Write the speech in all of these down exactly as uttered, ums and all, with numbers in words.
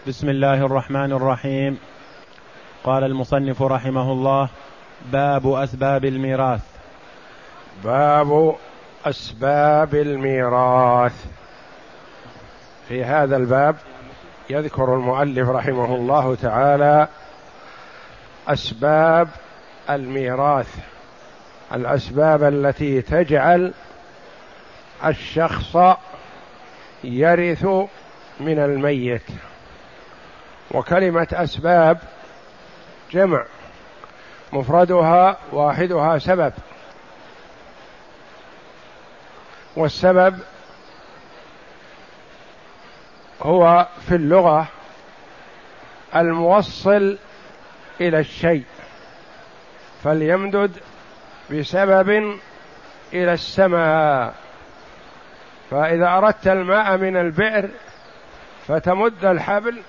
بسم الله الرحمن الرحيم. قال المصنف رحمه الله: باب أسباب الميراث. باب أسباب الميراث. في هذا الباب يذكر المؤلف رحمه الله تعالى أسباب الميراث، الأسباب التي تجعل الشخص يرث من الميت. وكلمة أسباب جمع، مفردها واحدها سبب، والسبب هو في اللغة الموصل إلى الشيء، فليمدد بسبب إلى السماء. فإذا أردت الماء من البئر فتمد الحبل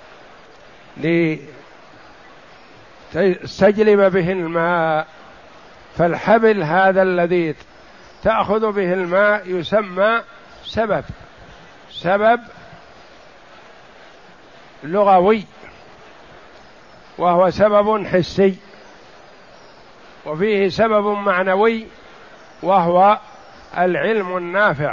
لتستجلب به الماء، فالحبل هذا الذي تأخذ به الماء يسمى سبب، سبب لغوي، وهو سبب حسي. وفيه سبب معنوي وهو العلم النافع،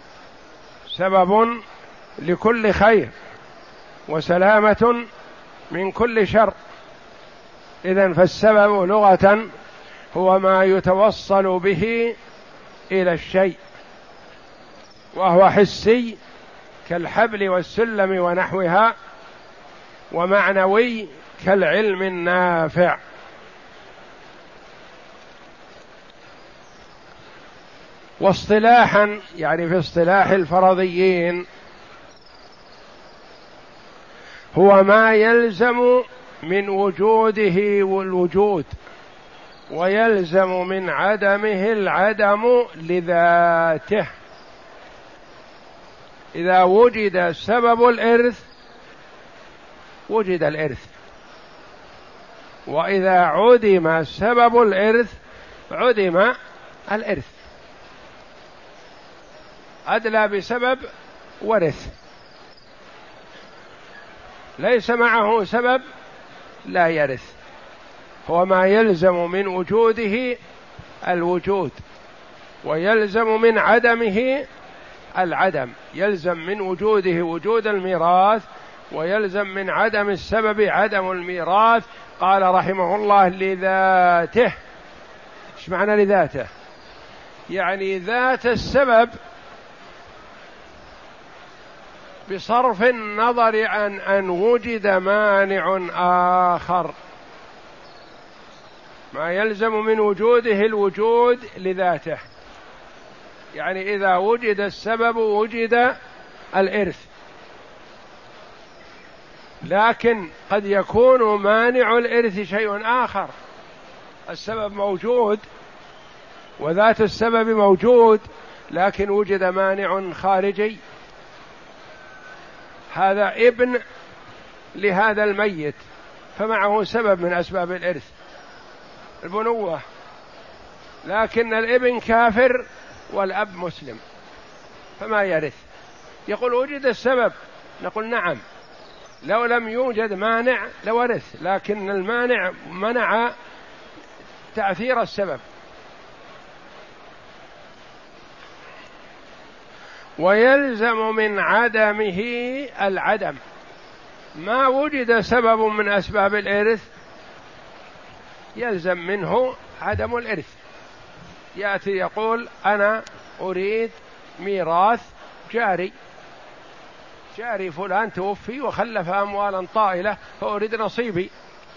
سبب لكل خير وسلامة من كل شر. إذن فالسبب لغة هو ما يتوصل به إلى الشيء، وهو حسي كالحبل والسلم ونحوها، ومعنوي كالعلم النافع. واصطلاحا يعني في اصطلاح الفرضيين هو ما يلزم من وجوده والوجود، ويلزم من عدمه العدم لذاته. إذا وجد سبب الإرث وجد الإرث، وإذا عدم سبب الإرث عدم الإرث. أدلى بسبب ورث، ليس معه سبب لا يرث. هو ما يلزم من وجوده الوجود، ويلزم من عدمه العدم. يلزم من وجوده وجود الميراث، ويلزم من عدم السبب عدم الميراث. قال رحمه الله: لذاته. ايش معنى لذاته؟ يعني ذات السبب بصرف النظر عن أن وجد مانع آخر. ما يلزم من وجوده الوجود لذاته، يعني إذا وجد السبب وجد الإرث. لكن قد يكون مانع الإرث شيء آخر، السبب موجود وذات السبب موجود، لكن وجد مانع خارجي. هذا ابن لهذا الميت فمعه سبب من أسباب الإرث، البنوة، لكن الابن كافر والأب مسلم فما يرث. يقول وجد السبب، نقول نعم، لو لم يوجد مانع لورث، لكن المانع منع تأثير السبب. ويلزم من عدمه العدم. ما وجد سبب من أسباب الإرث يلزم منه عدم الإرث. يأتي يقول: أنا أريد ميراث جاري، جاري فلان توفي وخلف أموالا طائلة فأريد نصيبي.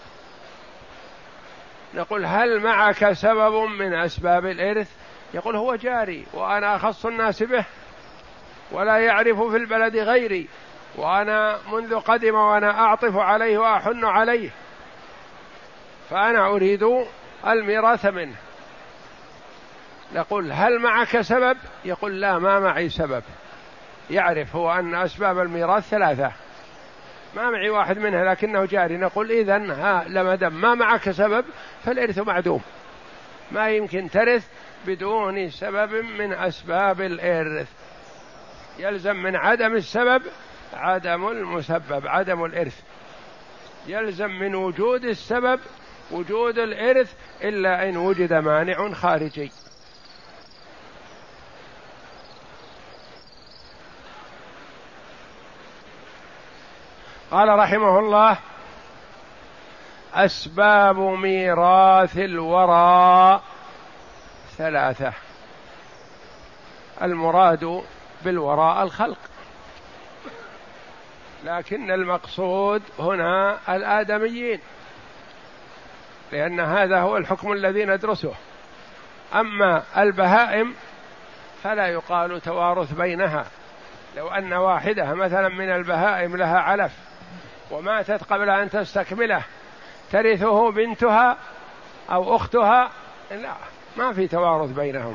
نقول: هل معك سبب من أسباب الإرث؟ يقول: هو جاري وأنا أخص الناس به ولا يعرف في البلد غيري، وأنا منذ قدم وأنا أعطف عليه وأحن عليه، فأنا أريد الميراث منه. نقول: هل معك سبب؟ يقول: لا، ما معي سبب. يعرف هو أن أسباب الميراث ثلاثة، ما معي واحد منها لكنه جاري. نقول: إذن ها لما دام ما معك سبب فالإرث معدوم، ما يمكن ترث بدون سبب من أسباب الإرث. يلزم من عدم السبب عدم المسبب، عدم الإرث، يلزم من وجود السبب وجود الإرث إلا إن وجد مانع خارجي. قال رحمه الله: أسباب ميراث الورى ثلاثة. المراد بالوراء الخلق، لكن المقصود هنا الآدميين، لأن هذا هو الحكم الذي ندرسه. أما البهائم فلا يقال توارث بينها. لو أن واحدة مثلا من البهائم لها علف وماتت قبل أن تستكمله، ترثه بنتها أو أختها؟ لا، ما في توارث بينهم.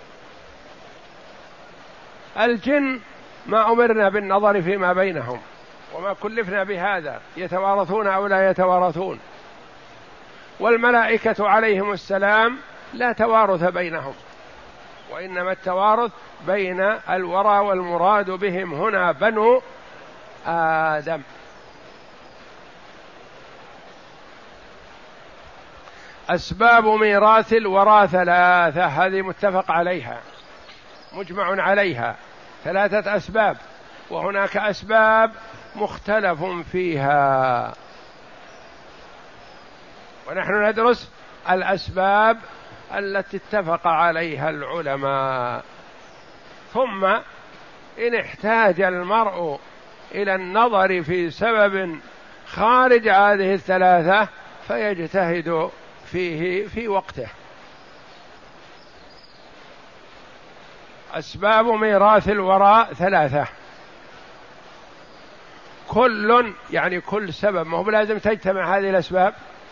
الجن ما أمرنا بالنظر فيما بينهم وما كلفنا بهذا، يتوارثون أو لا يتوارثون. والملائكة عليهم السلام لا توارث بينهم، وإنما التوارث بين الورى، والمراد بهم هنا بنو آدم. أسباب ميراث الورى ثلاثة، هذه متفق عليها مجمع عليها، ثلاثة أسباب، وهناك أسباب مختلف فيها، ونحن ندرس الأسباب التي اتفق عليها العلماء. ثم إن احتاج المرء إلى النظر في سبب خارج هذه الثلاثة فيجتهد فيه في وقته. أسباب ميراث الوراء ثلاثة، كل يعني كل سبب، ما هو لازم تجتمع هذه الأسباب،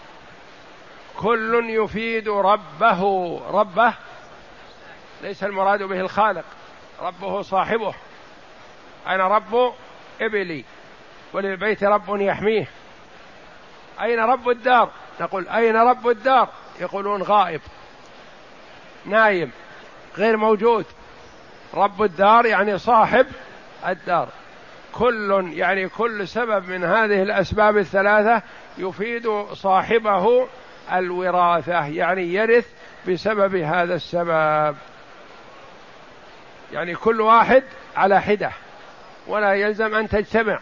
كل يفيد ربه. ربه ليس المراد به الخالق، ربه صاحبه. أنا رب إبلي وللبيت رب يحميه. أين رب الدار؟ نقول أين رب الدار؟ يقولون غائب، نايم، غير موجود. رب الدار يعني صاحب الدار. كل يعني كل سبب من هذه الأسباب الثلاثة يفيد صاحبه الوراثة، يعني يرث بسبب هذا السبب. يعني كل واحد على حدة، ولا يلزم أن تجتمع،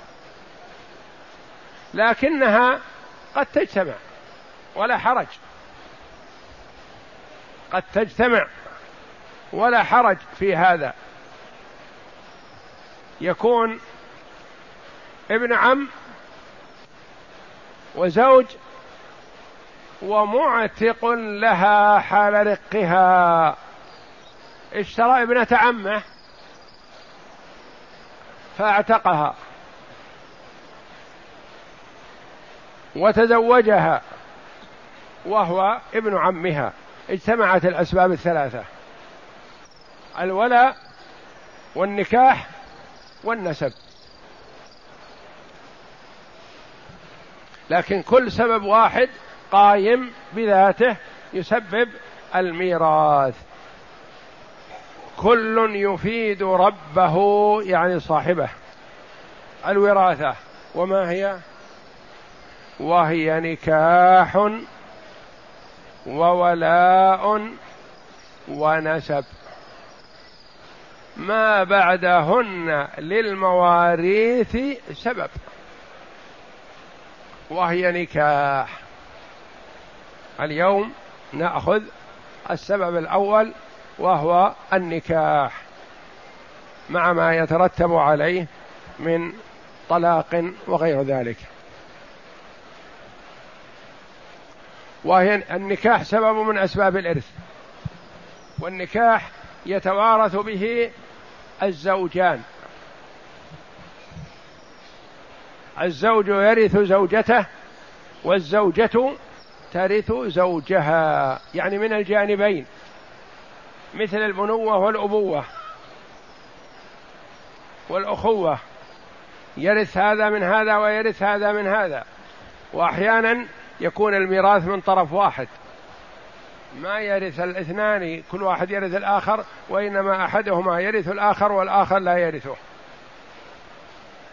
لكنها قد تجتمع ولا حرج، قد تجتمع ولا حرج في هذا. يكون ابن عم وزوج ومعتق لها حال رقها، اشترى ابنة عمه فاعتقها وتزوجها وهو ابن عمها، اجتمعت الأسباب الثلاثة: الولاء والنكاح والنسب. لكن كل سبب واحد قائم بذاته يسبب الميراث. كل يفيد ربه يعني صاحبه الوراثة. وما هي؟ وهي نكاح وولاء ونسب، ما بعدهن للمواريث سبب. وهي نكاح. اليوم نأخذ السبب الأول وهو النكاح، مع ما يترتب عليه من طلاق وغير ذلك. وهي النكاح سبب من أسباب الإرث، والنكاح يتوارث به الزوجان، الزوج يرث زوجته والزوجة ترث زوجها، يعني من الجانبين، مثل البنوة والأبوة والأخوة، يرث هذا من هذا ويرث هذا من هذا. وأحيانا يكون الميراث من طرف واحد، ما يرث الاثنان كل واحد يرث الآخر، وإنما أحدهما يرث الآخر والآخر لا يرثه.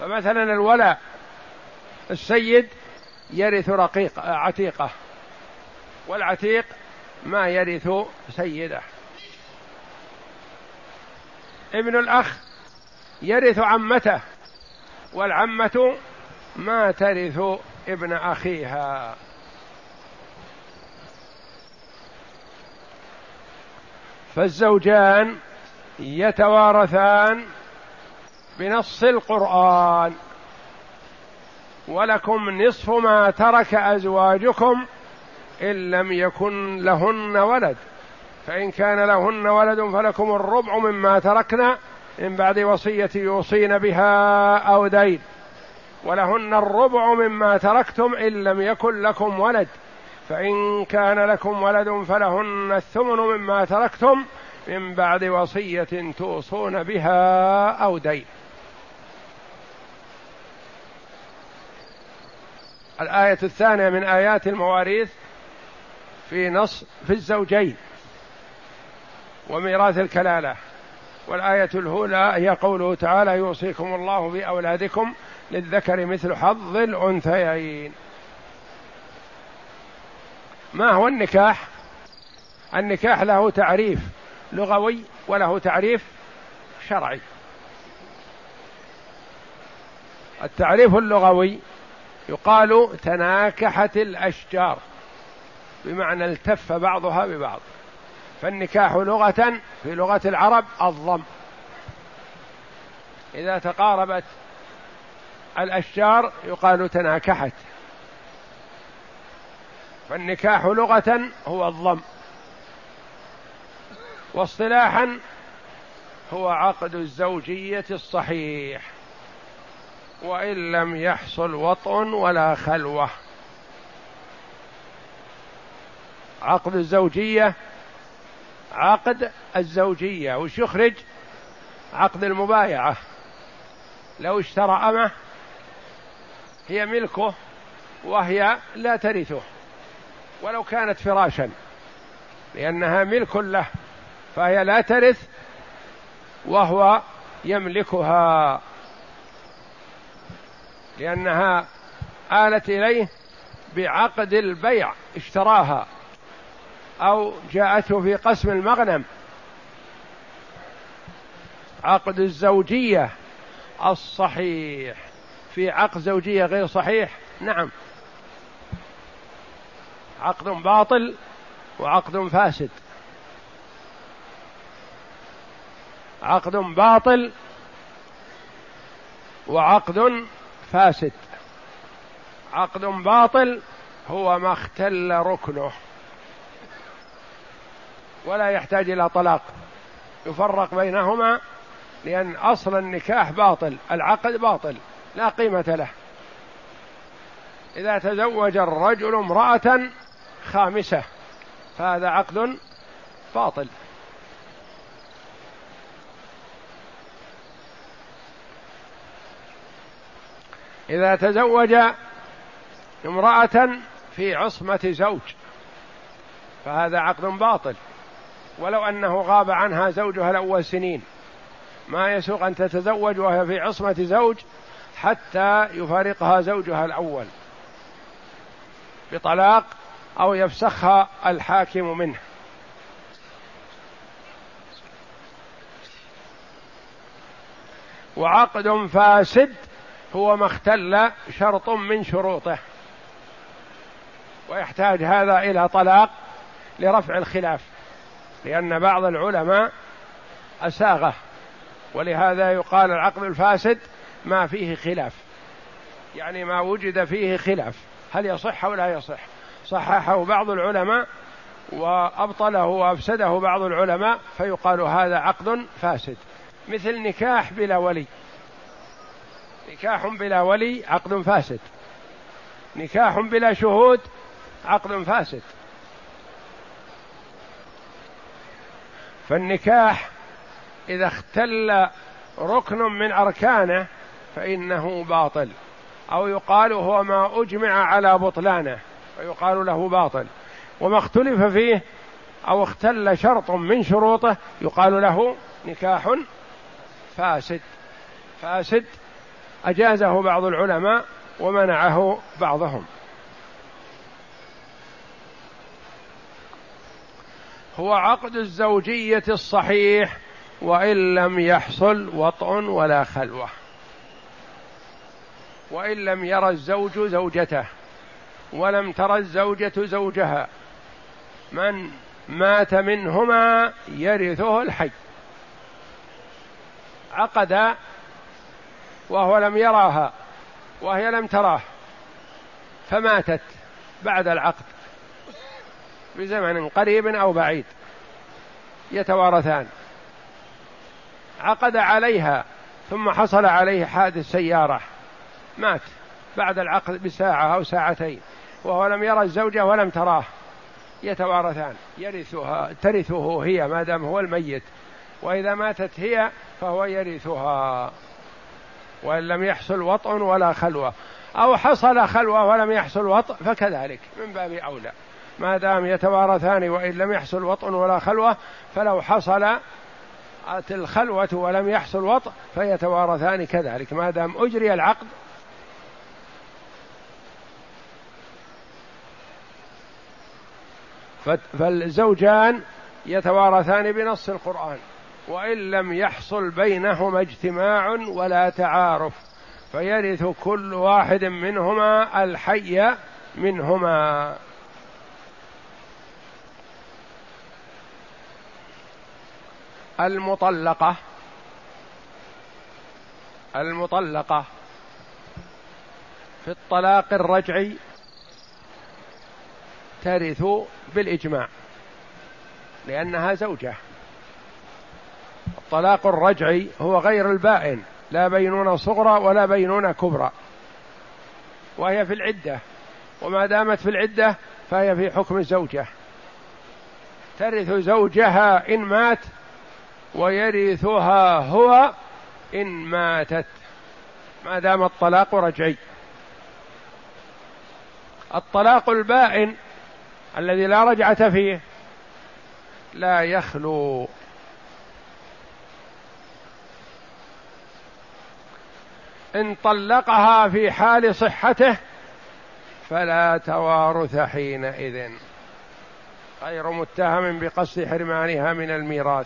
فمثلا الولاء السيد يرث رقيق عتيقة، والعتيق ما يرث سيده. ابن الأخ يرث عمته، والعمة ما ترث ابن أخيها. فالزوجان يتوارثان بنص القرآن: ولكم نصف ما ترك أزواجكم إن لم يكن لهن ولد، فإن كان لهن ولد فلكم الربع مما تركنا من بعد وصية يوصين بها أو دين، ولهن الربع مما تركتم إن لم يكن لكم ولد، فإن كان لكم ولد فلهن الثمن مما تركتم من بعد وصية توصون بها أو دين. الآية الثانية من آيات المواريث في نص في الزوجين وميراث الكلالة. والآية الأولى هي قوله تعالى: يوصيكم الله في أولادكم للذكر مثل حظ الأنثيين. ما هو النكاح؟ النكاح له تعريف لغوي وله تعريف شرعي. التعريف اللغوي يقال تناكحت الأشجار، بمعنى التف بعضها ببعض. فالنكاح لغة في لغة العرب الضم، إذا تقاربت الأشجار يقال تناكحت. فالنكاح لغة هو الضم، واصطلاحا هو عقد الزوجية الصحيح وإن لم يحصل وطء ولا خلوة. عقد الزوجية عقد الزوجية وش يخرج؟ عقد المبايعة. لو اشترى أمه هي ملكه وهي لا ترثه ولو كانت فراشا، لأنها ملك له، فهي لا ترث وهو يملكها، لأنها آلت إليه بعقد البيع، اشتراها أو جاءته في قسم المغنم. عقد الزوجية الصحيح. في عقد زوجية غير صحيح؟ نعم، عقد باطل وعقد فاسد. عقد باطل وعقد فاسد. عقد باطل هو ما اختل ركنه ولا يحتاج إلى طلاق، يفرق بينهما، لأن أصل النكاح باطل، العقد باطل لا قيمة له. إذا تزوج الرجل امرأة خامسة فهذا عقد باطل. إذا تزوج امرأة في عصمة زوج فهذا عقد باطل، ولو أنه غاب عنها زوجها الأول سنين. ما يسوغ أن تتزوج وهي في عصمة زوج حتى يفارقها زوجها الأول بطلاق أو يفسخها الحاكم منه. وعقد فاسد هو ما اختل شرط من شروطه، ويحتاج هذا إلى طلاق لرفع الخلاف، لأن بعض العلماء أساغه، ولهذا يقال العقد الفاسد ما فيه خلاف، يعني ما وجد فيه خلاف هل يصح أو لا يصح. صححه بعض العلماء وأبطله وأفسده بعض العلماء، فيقال هذا عقد فاسد. مثل نكاح بلا ولي، نكاح بلا ولي عقد فاسد، نكاح بلا شهود عقد فاسد. فالنكاح إذا اختل ركن من أركانه فإنه باطل، أو يقال هو ما أجمع على بطلانه فيقال له باطل، وما اختلف فيه أو اختل شرط من شروطه يقال له نكاح فاسد. فاسد أجازه بعض العلماء ومنعه بعضهم. هو عقد الزوجية الصحيح وإن لم يحصل وطء ولا خلوة، وإن لم يرى الزوج زوجته ولم ترى الزوجة زوجها، من مات منهما يرثه الحي. عقد وهو لم يراها وهي لم تراه فماتت بعد العقد بزمن قريب أو بعيد، يتوارثان. عقد عليها ثم حصل عليه حادث سيارة، مات بعد العقد بساعة أو ساعتين وهو لم يرى الزوجة ولم تراه، يتوارثان، يرثها ترثه هي ما دام هو الميت، وإذا ماتت هي فهو يرثها وإن لم يحصل وطء ولا خلوة، أو حصل خلوة ولم يحصل وطء فكذلك من باب أولى، ما دام يتوارثان وإن لم يحصل وطء ولا خلوة، فلو حصل الخلوة ولم يحصل وطء فيتوارثان كذلك ما دام أجري العقد. فالزوجان يتوارثان بنص القرآن وإن لم يحصل بينهما اجتماع ولا تعارف، فيرث كل واحد منهما الحي منهما. المطلقة المطلقة في الطلاق الرجعي ترث بالإجماع لأنها زوجة. الطلاق الرجعي هو غير البائن، لا بينونة صغرى ولا بينونة كبرى، وهي في العدة، وما دامت في العدة فهي في حكم الزوجة، ترث زوجها إن مات ويرثها هو إن ماتت ما دام الطلاق رجعي. الطلاق البائن الذي لا رجعة فيه لا يخلو، إن طلقها في حال صحته فلا توارث حينئذ، غير متهم بقصد حرمانها من الميراث.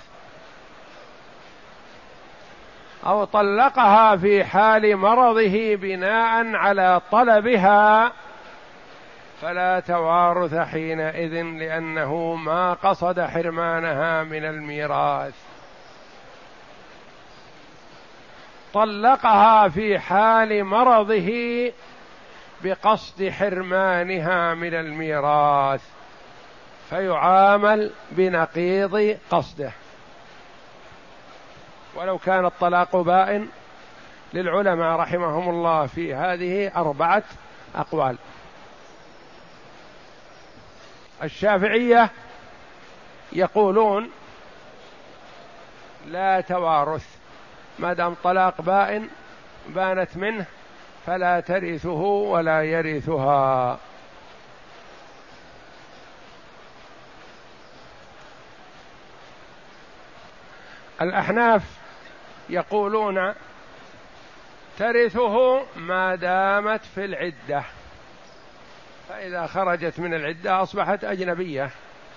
أو طلقها في حال مرضه بناء على طلبها فلا توارث حينئذ لأنه ما قصد حرمانها من الميراث. طلقها في حال مرضه بقصد حرمانها من الميراث فيعامل بنقيض قصده. ولو كان الطلاق بائن للعلماء رحمهم الله في هذه أربعة أقوال. الشافعية يقولون لا توارث ما دام طلاق بائن بانت منه فلا ترثه ولا يرثها. الأحناف يقولون ترثه ما دامت في العدة، فإذا خرجت من العدة أصبحت أجنبية.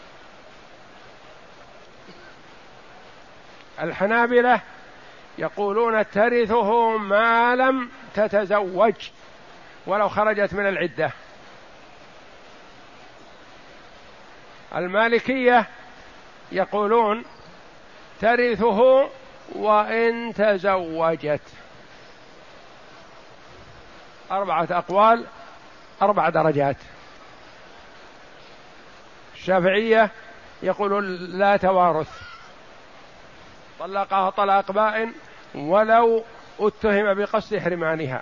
الحنابلة يقولون ترثه ما لم تتزوج ولو خرجت من العدة. المالكية يقولون ترثه وإن تزوجت. أربعة أقوال، أربع درجات. الشافعية يقولون لا توارث، طلقها طلاق بائن ولو اتهم بقصد حرمانها،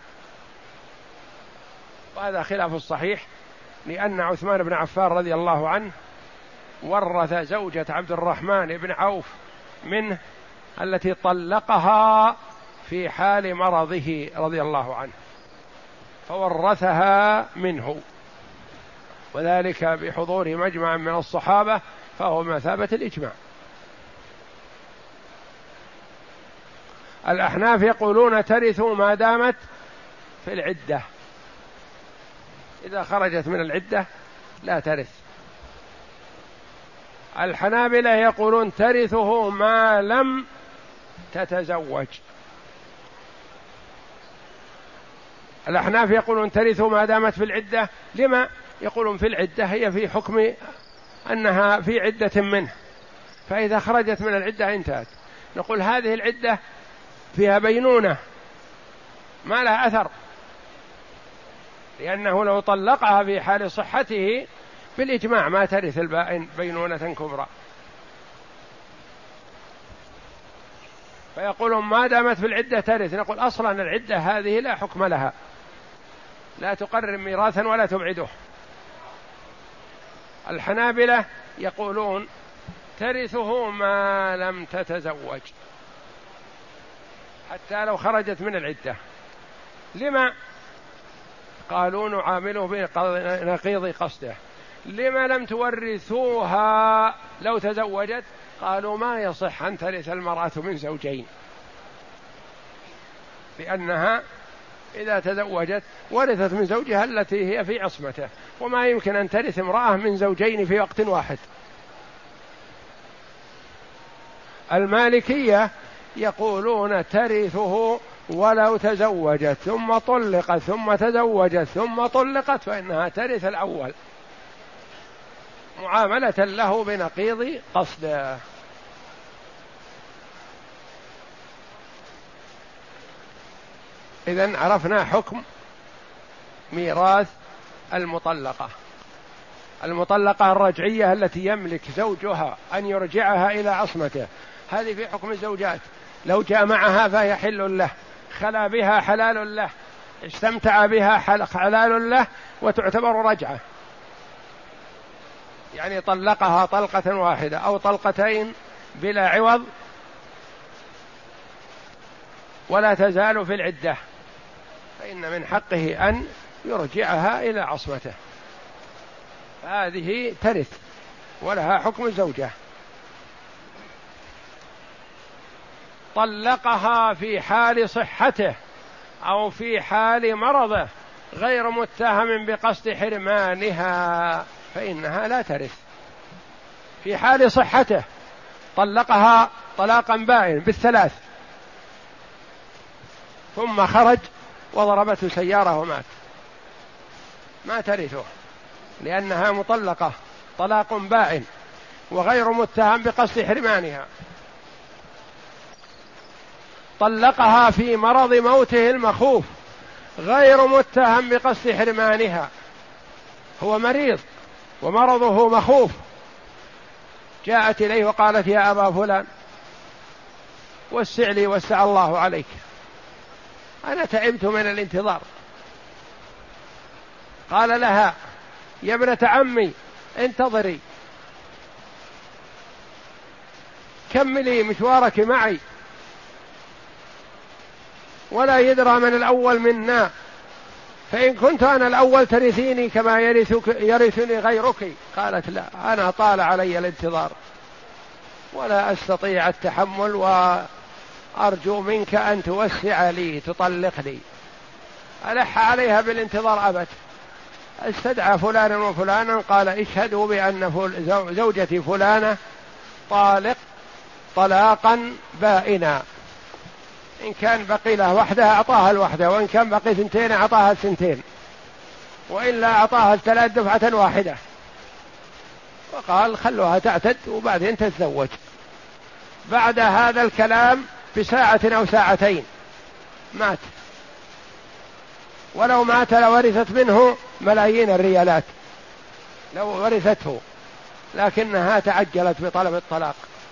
وهذا خلاف الصحيح، لأن عثمان بن عفان رضي الله عنه ورث زوجة عبد الرحمن بن عوف منه التي طلقها في حال مرضه رضي الله عنه، فورثها منه، وذلك بحضور مجمع من الصحابة، فهو مثابة الإجماع. الأحناف يقولون ترث ما دامت في العدة، إذا خرجت من العدة لا ترث. الحنابلة يقولون ترثه ما لم تتزوج. الأحناف يقولون ترثه ما دامت في العدة. لما؟ يقولون في العدة هي في حكم أنها في عدة منه، فإذا خرجت من العدة انتهت. نقول هذه العدة فيها بينونة ما لها أثر، لأنه لو طلقها في حال صحته بالإجماع ما ترث البائن بينونة كبرى. فيقولون ما دامت في العدة ترث. نقول أصلا العدة هذه لا حكم لها، لا تقرر ميراثا ولا تبعده. الحنابلة يقولون ترثه ما لم تتزوج حتى لو خرجت من العدة. لما؟ قالوا نعامله بنقيض قصده. لما لم تورثوها لو تزوجت؟ قالوا ما يصح أن ترث المرأة من زوجين، لأنها إذا تزوجت ورثت من زوجها التي هي في عصمته، وما يمكن أن ترث امرأة من زوجين في وقت واحد. المالكية يقولون ترثه ولو تزوجت ثم طلقت ثم تزوجت ثم طلقت فإنها ترث الأول معاملة له بنقيض قصده. إذن عرفنا حكم ميراث المطلقة. المطلقة الرجعية التي يملك زوجها أن يرجعها إلى عصمته، هذه في حكم الزوجات. لو جامعها فهي حل له، خلا بها حلال له، استمتع بها حلال له، وتعتبر رجعة. يعني طلقها طلقة واحدة أو طلقتين بلا عوض ولا تزال في العدة، فإن من حقه أن يرجعها إلى عصمته. هذه ترث ولها حكم الزوجة. طلقها في حال صحته أو في حال مرضه غير متهم بقصد حرمانها فإنها لا ترث. في حال صحته طلقها طلاقا بائن بالثلاث ثم خرج وضربته سيارة ومات، ما ترثه لأنها مطلقة طلاق بائن وغير متهم بقصد حرمانها. طلقها في مرض موته المخوف غير متهم بقصد حرمانها، هو مريض ومرضه مخوف، جاءت إليه وقالت يا أبا فلان وسع لي وسع الله عليك، أنا تعبت من الانتظار. قال لها يا ابنة عمي انتظري كملي مشوارك معي، ولا يدرى من الأول منا، فإن كنت أنا الأول ترثيني كما يرثني غيرك. قالت لا، أنا طال علي الانتظار ولا أستطيع التحمل، وأرجو منك أن توسع لي تطلق لي. ألح عليها بالانتظار أبت. استدعى فلانا وفلانا قال اشهدوا بأن زوجتي فلانة طالق طلاقا بائنا، إن كان بقي له وحدها أعطاها الوحدة، وإن كان بقي ثنتين أعطاها الثنتين، وإلا أعطاها الثلاث دفعة واحدة. وقال خلوها تعتد وبعدين تتزوج. بعد هذا الكلام بساعة أو ساعتين مات، ولو مات لورثت منه ملايين الريالات لو ورثته، لكنها تعجلت بطلب الطلاق،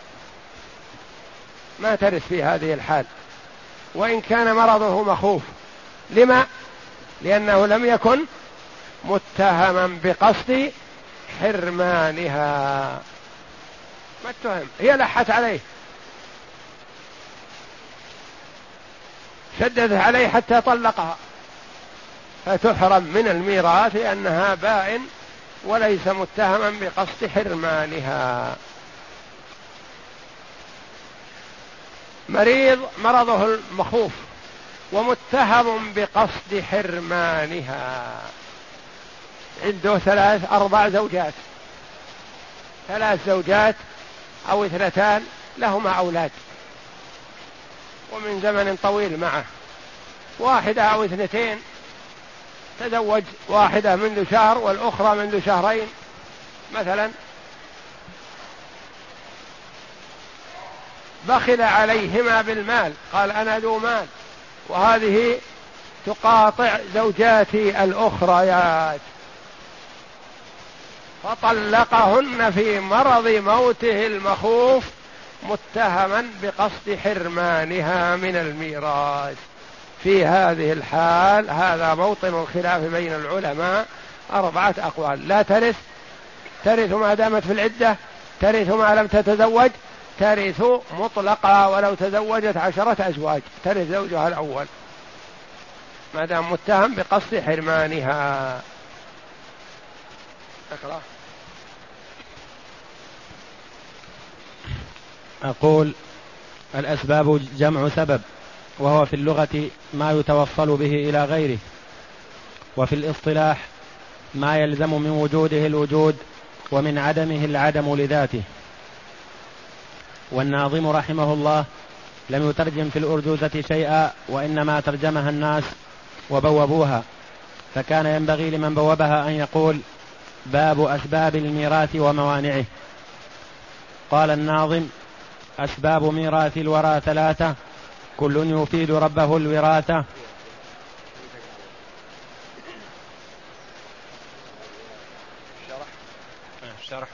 ما ترث في هذه الحال وإن كان مرضه مخوف. لما؟ لأنه لم يكن متهما بقصد حرمانها، ما اتهم، هي لحت عليه شددت عليه حتى طلقها، فتحرم من الميراث لأنها بائن وليس متهما بقصد حرمانها. مريض مرضه المخوف ومتهم بقصد حرمانها. عنده ثلاث أربع زوجات، ثلاث زوجات أو اثنتان، لهما أولاد ومن زمن طويل معه، واحدة أو اثنتين تزوج واحدة منذ شهر والأخرى منذ شهرين مثلا، بخل عليهما بالمال، قال أنا ذو مال، وهذه تقاطع زوجاتي الأخريات، فطلقهن في مرض موته المخوف متهما بقصد حرمانها من الميراث. في هذه الحال هذا موطن الخلاف بين العلماء، أربعة أقوال: لا ترث، ترث ما دامت في العدة، ترث ما لم تتزوج، ترث مطلقة ولو تزوجت عشرة أزواج، ترث زوجها الأول ما دام متهم بقصد حرمانها. اقرأ. أقول: الأسباب جمع سبب، وهو في اللغة ما يتوصل به إلى غيره، وفي الاصطلاح ما يلزم من وجوده الوجود ومن عدمه العدم لذاته. والناظم رحمه الله لم يترجم في الأرجوزة شيئا، وإنما ترجمها الناس وبوبوها، فكان ينبغي لمن بوبها أن يقول: باب أسباب الميراث وموانعه. قال الناظم: أسباب ميراث الورى ثلاثة، كل يفيد ربه الوراثة. شرح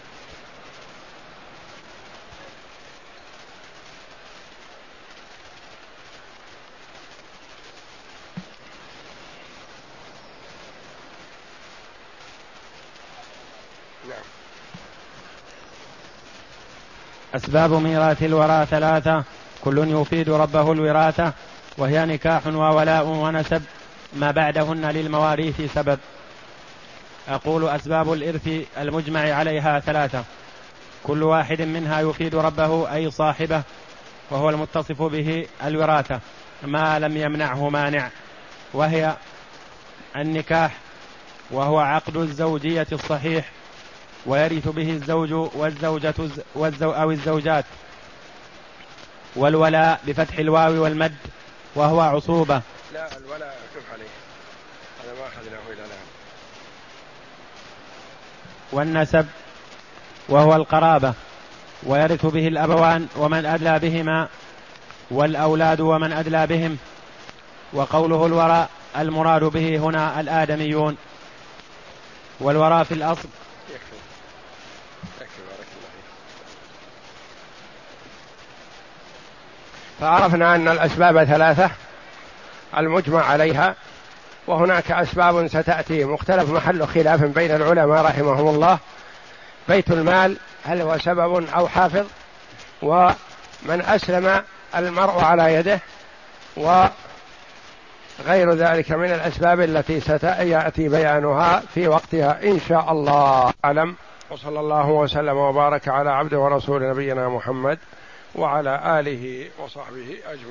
أسباب ميراث الورى ثلاثة، كل يفيد ربه الوراثة، وهي نكاح وولاء ونسب، ما بعدهن للمواريث سبب. أقول: أسباب الإرث المجمع عليها ثلاثة، كل واحد منها يفيد ربه أي صاحبه، وهو المتصف به الوراثة ما لم يمنعه مانع، وهي النكاح، وهو عقد الزوجية الصحيح، ويرث به الزوج والزوجة والزو أو الزوجات. والولاء بفتح الواو والمد، وهو عصوبة. لا، الولاء كيف عليه، هذا ما أخذناه إلى الآن. والنسب وهو القرابة، ويرث به الأبوان ومن أدلى بهما، والأولاد ومن أدلى بهم. وقوله الوراء المراد به هنا الآدميون. والوراء في الأصل يكفي. يكفي بارك الله فيك. فعرفنا أن الأسباب ثلاثة المجمع عليها، وهناك أسباب ستأتي مختلف محل خلاف بين العلماء رحمهم الله. بيت المال هل هو سبب أو حافظ، ومن أسلم المرء على يده، وغير ذلك من الأسباب التي ستأتي بيانها في وقتها إن شاء الله. أعلم، وصلى الله وسلم وبارك على عبده ورسول نبينا محمد وعلى آله وصحبه أجمعين.